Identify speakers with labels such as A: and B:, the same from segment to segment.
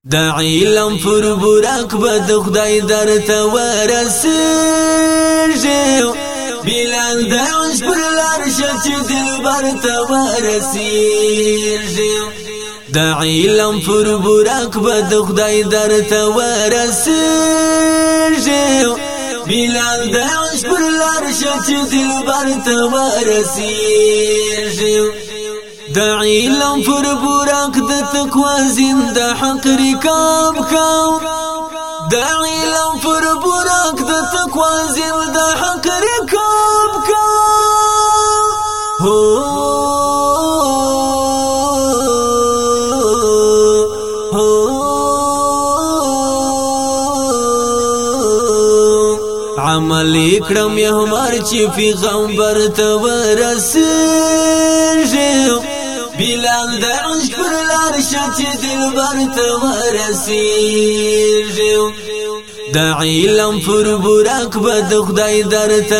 A: دا علم پر براک بد خدای درته ورسیږي بلال د عشق پر لار شچ دلبر ته ورسیږي دا علم پر براک بد خدای درته ورسیږي بلال د عشق پر لار شچ دلبر ته ورسیږي دا علم پر براک د تقوا زنده حق رکاب کاو دا علم پر براک د تقوا زنده حق رکاب کاو عمل اکرم یهمار چی پیغمبر ته ورسیږي بلال د عشق پر لار شچ دلبر ته ورسیږي دا علم پر براک بد خدای درته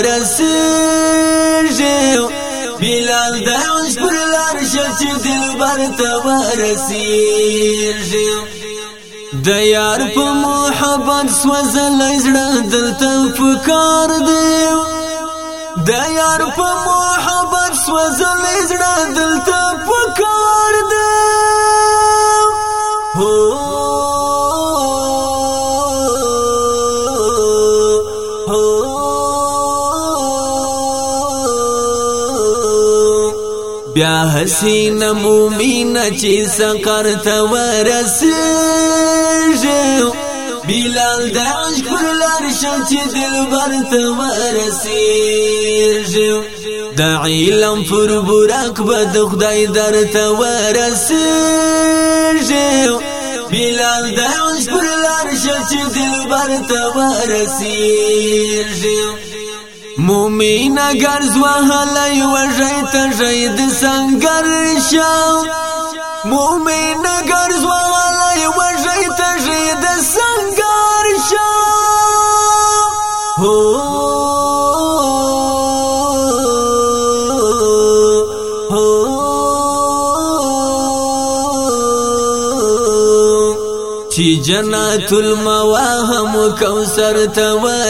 A: ورسیږي بلال د عشق پر لار شچ دلبر ته ورسیږي د یار په محبت سوځلای زړه دلته فکر دی د یار په محبت سوځلای زړه دلته فکر دی بیا حسین مومینه چې سقر ته ورسیږي بلال د عشق پر لار شچ دلبر ته ورسیږي دا علم پر براک بد خدای درته ورسیږي بلال د عشق پر لار شچ دلبر ته ورسیږي مومین اگر زوهلی وژی تژید سنگر شاو مومین اگر زوهلی وژی تژید سنگر شاو چی جنات المواهم کوثر ته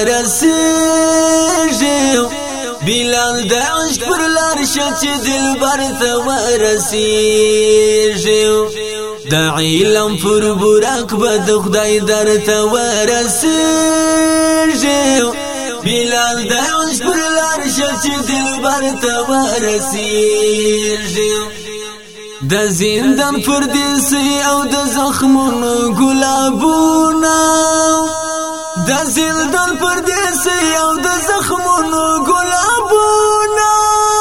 A: ورسیږي بلال د عشق پر لار شچ دلبر ته ورسیږي دا علم پر براک بد خدای درته ورسیږي بلال د عشق پر لار شچ دلبر ته ورسیږي د زندان پردیسی او د زخمونو ګلابونه د زندان پردیسی او د زخمونو ګلابونه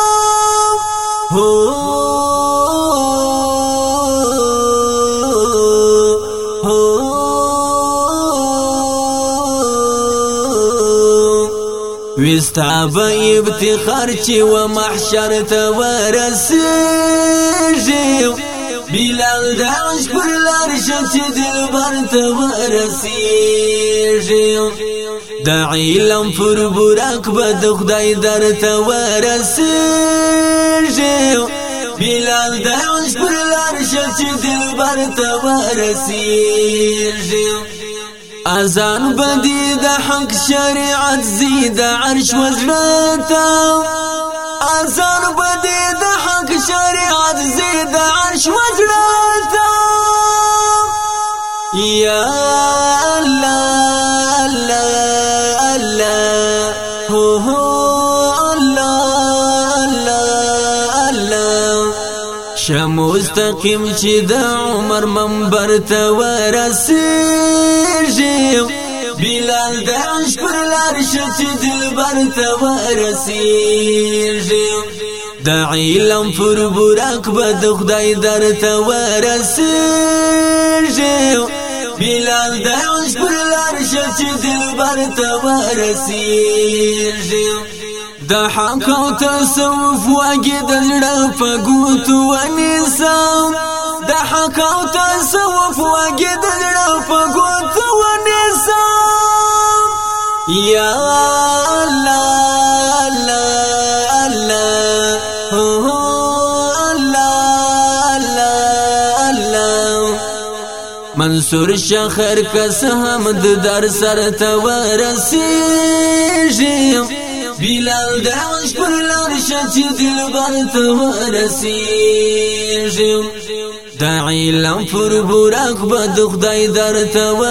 A: وستا به افتخار چې و محشر ته ورسیږي بلال د عشق پر لار شچ دلبر ته ورسیږي دا علم پر براک بد خدای درته ورسیږي بلال د عشق پر لار شچ دلبر ته ورسیږي اذان بدی د حق شریعت زید عرش وزرتا اذان بدی د حق شریعت زید عرش وزرتا یا الله الله الله هو مستقیم چې د عمر منبر ته ورسیږي بلال د عشق پر لار شچ دلبر ته ورسیږي د علم پر براک بد خدای درته ورسیږي بلال د عشق پر لار شچ دلبر ته ورسیږي د حق او تصوف واګې د زړه په ګوتو ونیسه د حق او تصوف واګې د زړه په ګوتو ونیسه یا الله الله الله الله الله منصور شخر کس هم در سر تورسیږي بلال دعوش پر لارشه چې دلبر تورسیږي دا علم پر براق بد خدای در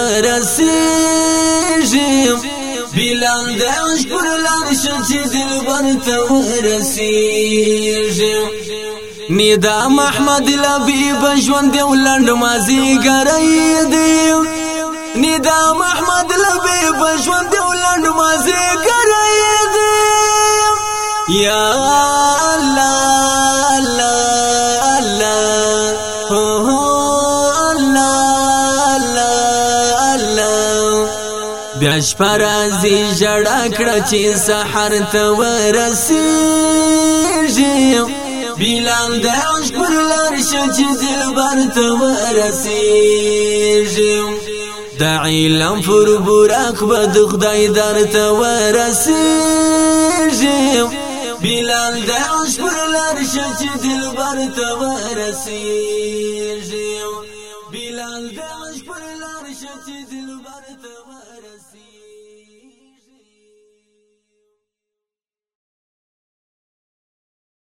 A: تورسیږي بلال دعوش پر لارشه چې دلبر تورسیږي ندام احمد لبیب ژوند ولند مازی ګرای دی ندام احمد لبیب ژوند ولند مازی ګرای دی یا الله الله الله الله الله بیاش پرازی جړه کړه چې سحر ته ورسیږي بلال دعوش پر لارشه چې دلبر ته ورسیږي دا علم پر براق بد خدای در ته ورسیږي بلال دعوش پر لارشه چې دلبر ته ورسیږي بلال دعوش پر لارشه چې دلبر